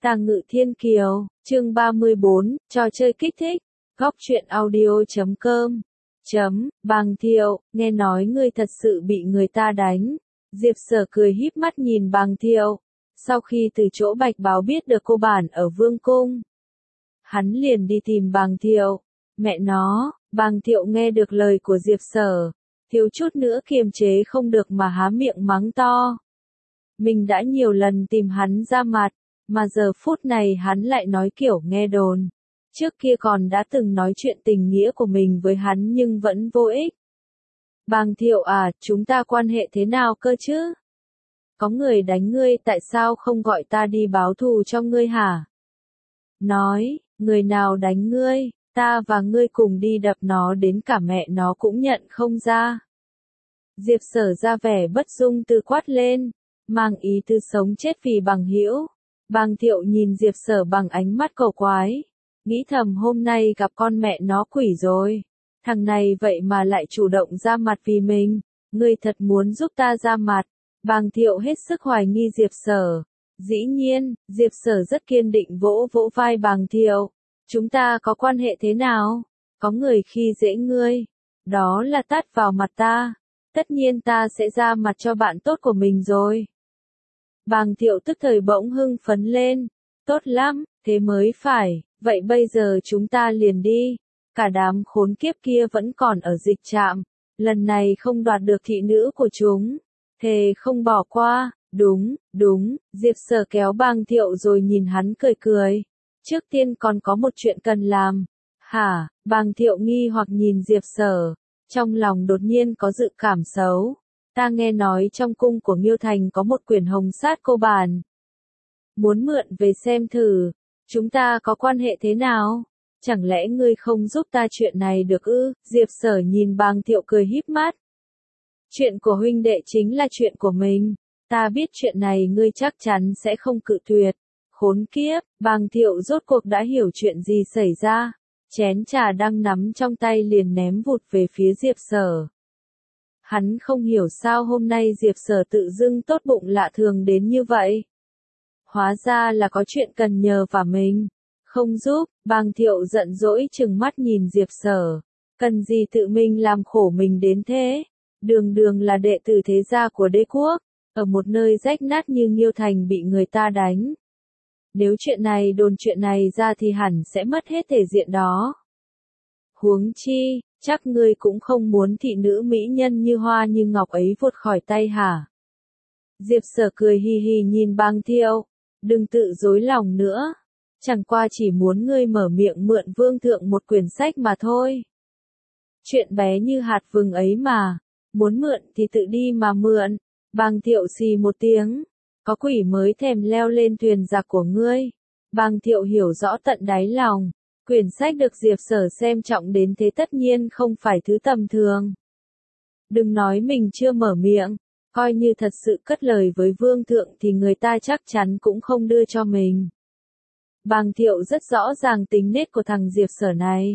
Tàng Ngự Thiên Kiều, chương 34, trò chơi kích thích. Góc truyện audio.com. Bàng Thiệu, nghe nói ngươi thật sự bị người ta đánh. Diệp Sở cười híp mắt nhìn Bàng Thiệu. Sau khi từ chỗ Bạch Báo biết được cô bản ở Vương Cung, hắn liền đi tìm Bàng Thiệu. Mẹ nó, Bàng Thiệu nghe được lời của Diệp Sở, thiếu chút nữa kiềm chế không được mà há miệng mắng to. Mình đã nhiều lần tìm hắn ra mặt, mà giờ phút này hắn lại nói kiểu nghe đồn. Trước kia còn đã từng nói chuyện tình nghĩa của mình với hắn nhưng vẫn vô ích. Bàng Thiệu à, chúng ta quan hệ thế nào cơ chứ? Có người đánh ngươi tại sao không gọi ta đi báo thù cho ngươi hả? Nói, người nào đánh ngươi, ta và ngươi cùng đi đập nó đến cả mẹ nó cũng nhận không ra. Diệp Sở ra vẻ bất dung từ quát lên, mang ý tư sống chết vì bằng hữu. Bàng Thiệu nhìn Diệp Sở bằng ánh mắt cầu quái, nghĩ thầm hôm nay gặp con mẹ nó quỷ rồi. Thằng này vậy mà lại chủ động ra mặt vì mình, ngươi thật muốn giúp ta ra mặt. Bàng Thiệu hết sức hoài nghi Diệp Sở. Dĩ nhiên, Diệp Sở rất kiên định vỗ vỗ vai Bàng Thiệu. Chúng ta có quan hệ thế nào? Có người khi dễ ngươi, đó là tát vào mặt ta. Tất nhiên ta sẽ ra mặt cho bạn tốt của mình rồi. Bàng Thiệu tức thời bỗng hưng phấn lên. Tốt lắm, thế mới phải, vậy bây giờ chúng ta liền đi. Cả đám khốn kiếp kia vẫn còn ở dịch trạm. Lần này không đoạt được thị nữ của chúng, thề không bỏ qua. Đúng, Diệp Sở kéo Bàng Thiệu rồi nhìn hắn cười cười. Trước tiên còn có một chuyện cần làm. Hả? Bàng Thiệu nghi hoặc nhìn Diệp Sở. Trong lòng đột nhiên có dự cảm xấu. Ta nghe nói trong cung của Nghiêu Thành có một quyển hồng sát cô bản. Muốn mượn về xem thử. Chúng ta có quan hệ thế nào? Chẳng lẽ ngươi không giúp ta chuyện này được ư? Diệp Sở nhìn Bàng Thiệu cười híp mắt. Chuyện của huynh đệ chính là chuyện của mình. Ta biết chuyện này ngươi chắc chắn sẽ không cự tuyệt. Khốn kiếp, Bàng Thiệu rốt cuộc đã hiểu chuyện gì xảy ra. Chén trà đang nắm trong tay liền ném vụt về phía Diệp Sở. Hắn không hiểu sao hôm nay Diệp Sở tự dưng tốt bụng lạ thường đến như vậy. Hóa ra là có chuyện cần nhờ vả mình. Không giúp, Bàng Thiệu giận dỗi trừng mắt nhìn Diệp Sở. Cần gì tự mình làm khổ mình đến thế? Đường là đệ tử thế gia của đế quốc, ở một nơi rách nát như Nghiêu Thành bị người ta đánh. Nếu chuyện này đồn chuyện này ra thì hẳn sẽ mất hết thể diện đó. Huống chi, chắc ngươi cũng không muốn thị nữ mỹ nhân như hoa như ngọc ấy vụt khỏi tay hả? Diệp Sở cười hì hì nhìn Bàng Thiệu. Đừng tự dối lòng nữa. Chẳng qua chỉ muốn ngươi mở miệng mượn vương thượng một quyển sách mà thôi. Chuyện bé như hạt vừng ấy mà. Muốn mượn thì tự đi mà mượn. Bàng Thiệu xì một tiếng. Có quỷ mới thèm leo lên thuyền giặc của ngươi. Bàng Thiệu hiểu rõ tận đáy lòng. Quyển sách được Diệp Sở xem trọng đến thế tất nhiên không phải thứ tầm thường. Đừng nói mình chưa mở miệng. Coi như thật sự cất lời với vương thượng thì người ta chắc chắn cũng không đưa cho mình. Bàng Thiệu rất rõ ràng tính nết của thằng Diệp Sở này.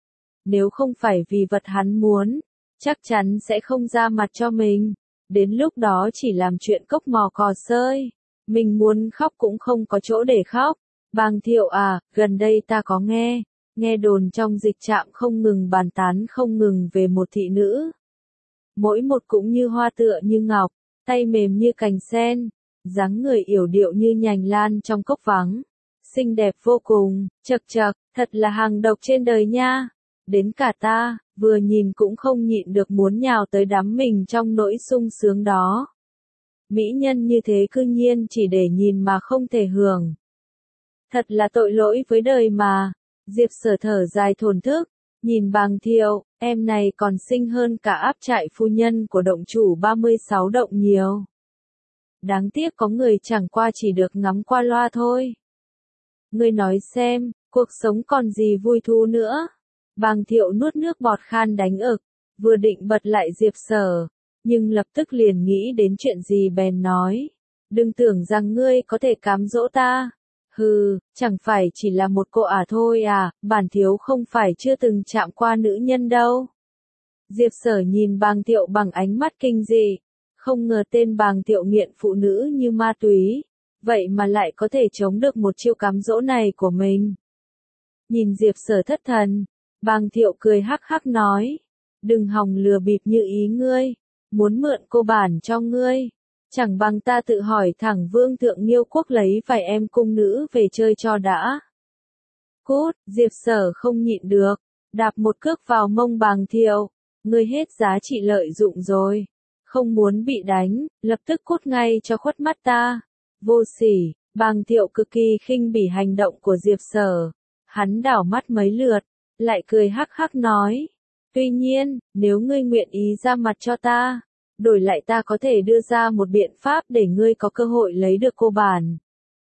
Nếu không phải vì vật hắn muốn, chắc chắn sẽ không ra mặt cho mình. Đến lúc đó chỉ làm chuyện cốc mò cò sơi. Mình muốn khóc cũng không có chỗ để khóc. Bàng Thiệu à, gần đây ta có nghe đồn trong dịch trạm không ngừng bàn tán không ngừng về một thị nữ. Mỗi một cũng như hoa tựa như ngọc, tay mềm như cành sen, dáng người yểu điệu như nhành lan trong cốc vắng. Xinh đẹp vô cùng, chậc, thật là hàng độc trên đời nha. Đến cả ta, vừa nhìn cũng không nhịn được muốn nhào tới đắm mình trong nỗi sung sướng đó. Mỹ nhân như thế cư nhiên chỉ để nhìn mà không thể hưởng. Thật là tội lỗi với đời mà. Diệp Sở thở dài thổn thức, nhìn Bàng Thiệu, em này còn xinh hơn cả áp trại phu nhân của động chủ 36 động nhiều. Đáng tiếc có người chẳng qua chỉ được ngắm qua loa thôi. Ngươi nói xem, cuộc sống còn gì vui thú nữa. Bàng Thiệu nuốt nước bọt khan đánh ực, vừa định bật lại Diệp Sở, nhưng lập tức liền nghĩ đến chuyện gì bèn nói. Đừng tưởng rằng ngươi có thể cám dỗ ta. Hừ, chẳng phải chỉ là một cô ả thôi à, bản thiếu không phải chưa từng chạm qua nữ nhân đâu. Diệp Sở nhìn Bàng Thiệu bằng ánh mắt kinh dị. Không ngờ tên Bàng Thiệu nghiện phụ nữ như ma túy. vậy mà lại có thể chống được một chiêu cám dỗ này của mình. Nhìn Diệp Sở thất thần, Bàng Thiệu cười hắc hắc nói, đừng hòng lừa bịp như ý ngươi, muốn mượn cô bản cho ngươi, chẳng bằng ta tự hỏi thẳng Vương thượng Nghiêu quốc lấy vài em cung nữ về chơi cho đã. Cút, Diệp Sở không nhịn được, đạp một cước vào mông Bàng Thiệu, ngươi hết giá trị lợi dụng rồi, không muốn bị đánh, lập tức cút ngay cho khuất mắt ta. Vô sỉ, Bàng Thiệu cực kỳ khinh bỉ hành động của Diệp Sở, hắn đảo mắt mấy lượt, lại cười hắc hắc nói, tuy nhiên, nếu ngươi nguyện ý ra mặt cho ta, đổi lại ta có thể đưa ra một biện pháp để ngươi có cơ hội lấy được cô bản.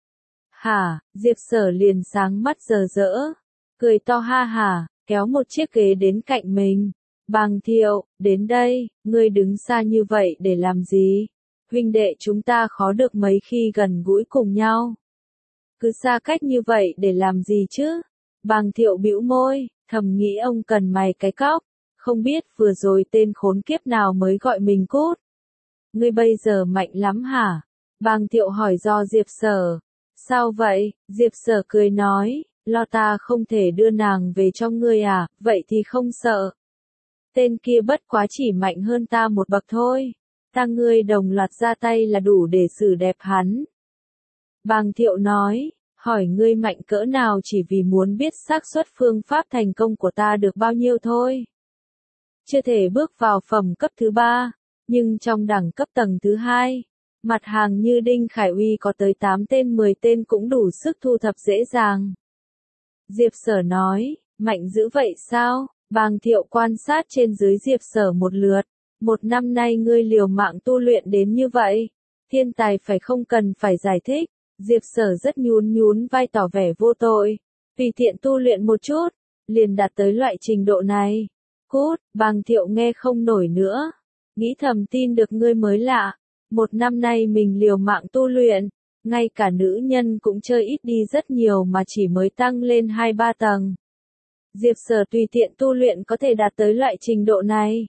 Hả, Diệp Sở liền sáng mắt rờ rỡ, cười to ha hả, kéo một chiếc ghế đến cạnh mình. Bàng Thiệu, đến đây, ngươi đứng xa như vậy để làm gì? Huynh đệ chúng ta khó được mấy khi gần gũi cùng nhau. Cứ xa cách như vậy để làm gì chứ? Bàng Thiệu bĩu môi, thầm nghĩ ông cần mày cái cóc, không biết vừa rồi tên khốn kiếp nào mới gọi mình cút. Ngươi bây giờ mạnh lắm hả? Bàng Thiệu hỏi do Diệp Sở. Sao vậy? Diệp Sở cười nói, lo ta không thể đưa nàng về cho ngươi à, vậy thì không sợ. Tên kia bất quá chỉ mạnh hơn ta một bậc thôi. Ta ngươi đồng loạt ra tay là đủ để xử đẹp hắn. Bàng Thiệu nói, hỏi ngươi mạnh cỡ nào chỉ vì muốn biết xác suất phương pháp thành công của ta được bao nhiêu thôi. Chưa thể bước vào phẩm cấp thứ 3, nhưng trong đẳng cấp tầng thứ 2, mặt hàng như Đinh Khải Uy có tới 8 tên 10 tên cũng đủ sức thu thập dễ dàng. Diệp Sở nói, mạnh dữ vậy sao? Bàng Thiệu quan sát trên dưới Diệp Sở một lượt. Một năm nay ngươi liều mạng tu luyện đến như vậy, thiên tài phải không cần phải giải thích. Diệp Sở rất nhún vai tỏ vẻ vô tội, tùy tiện tu luyện một chút, liền đạt tới loại trình độ này. Cút, Bàng Thiệu nghe không nổi nữa, nghĩ thầm tin được ngươi mới lạ. Một năm nay mình liều mạng tu luyện, ngay cả nữ nhân cũng chơi ít đi rất nhiều mà chỉ mới tăng lên 2-3 tầng. Diệp Sở tùy tiện tu luyện có thể đạt tới loại trình độ này.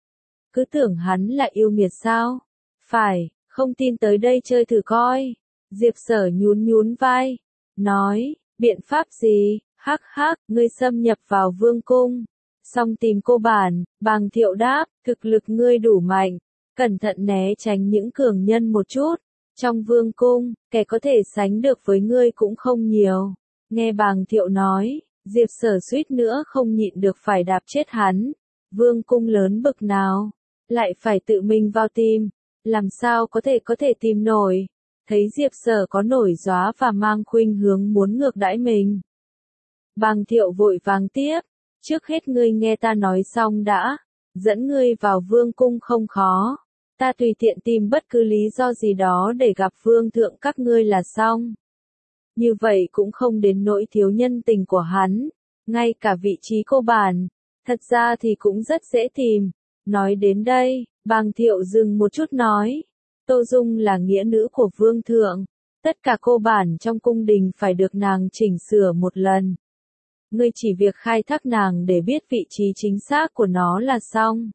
Cứ tưởng hắn là yêu nghiệt sao? Phải, không tin tới đây chơi thử coi. Diệp Sở nhún vai, nói, biện pháp gì? Hắc hắc, ngươi xâm nhập vào vương cung, xong tìm cô bản. Bàng Thiệu đáp, thực lực ngươi đủ mạnh, cẩn thận né tránh những cường nhân một chút. Trong vương cung, kẻ có thể sánh được với ngươi cũng không nhiều. Nghe Bàng Thiệu nói, Diệp Sở suýt nữa không nhịn được phải đạp chết hắn. Vương cung lớn bực nào, lại phải tự mình vào tìm, làm sao có thể tìm nổi. Thấy Diệp Sở có nổi gióa và mang khuynh hướng muốn ngược đãi mình. Bàng Thiệu vội vàng tiếp, trước hết ngươi nghe ta nói xong đã, dẫn ngươi vào vương cung không khó, ta tùy tiện tìm bất cứ lý do gì đó để gặp vương thượng các ngươi là xong. Như vậy cũng không đến nỗi thiếu nhân tình của hắn, ngay cả vị trí cô bản, thật ra thì cũng rất dễ tìm. Nói đến đây, Bàng Thiệu dừng một chút nói, Tô Dung là nghĩa nữ của vương thượng, tất cả cô bản trong cung đình phải được nàng chỉnh sửa một lần. Ngươi chỉ việc khai thác nàng để biết vị trí chính xác của nó là xong.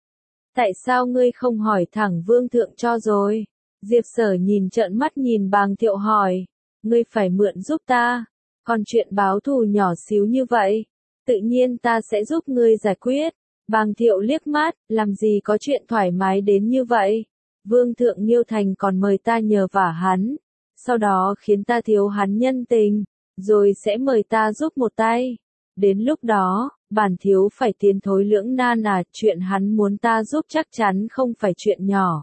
Tại sao ngươi không hỏi thẳng vương thượng cho rồi? Diệp Sở nhìn trợn mắt nhìn Bàng Thiệu hỏi, ngươi phải mượn giúp ta, còn chuyện báo thù nhỏ xíu như vậy, tự nhiên ta sẽ giúp ngươi giải quyết. Bàng Thiệu liếc mắt, làm gì có chuyện thoải mái đến như vậy. Vương thượng Nghiêu Thành còn mời ta nhờ vả hắn, sau đó khiến ta thiếu hắn nhân tình, rồi sẽ mời ta giúp một tay. Đến lúc đó, bản thiếu phải tiến thối lưỡng nan à, chuyện hắn muốn ta giúp chắc chắn không phải chuyện nhỏ.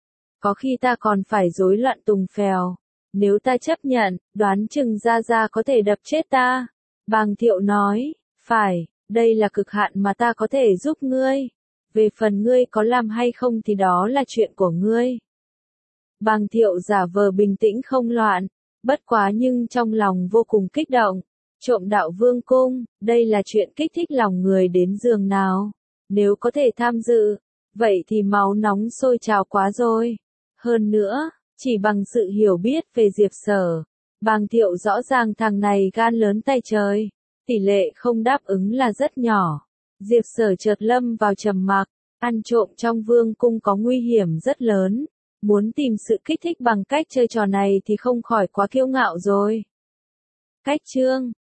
Có khi ta còn phải rối loạn tùng phèo. Nếu ta chấp nhận, đoán chừng Gia Gia có thể đập chết ta. Bàng Thiệu nói, phải, đây là cực hạn mà ta có thể giúp ngươi. Về phần ngươi có làm hay không thì đó là chuyện của ngươi. Bàng Thiệu giả vờ bình tĩnh không loạn, bất quá nhưng trong lòng vô cùng kích động. Trộm đạo vương cung, đây là chuyện kích thích lòng người đến giường nào. Nếu có thể tham dự, vậy thì máu nóng sôi trào quá rồi. Hơn nữa, chỉ bằng sự hiểu biết về Diệp Sở, Bàng Thiệu rõ ràng thằng này gan lớn tay trời, tỷ lệ không đáp ứng là rất nhỏ. Diệp Sở chợt lâm vào trầm mặc, ăn trộm trong vương cung có nguy hiểm rất lớn, Muốn tìm sự kích thích bằng cách chơi trò này thì không khỏi quá kiêu ngạo rồi. Cách chương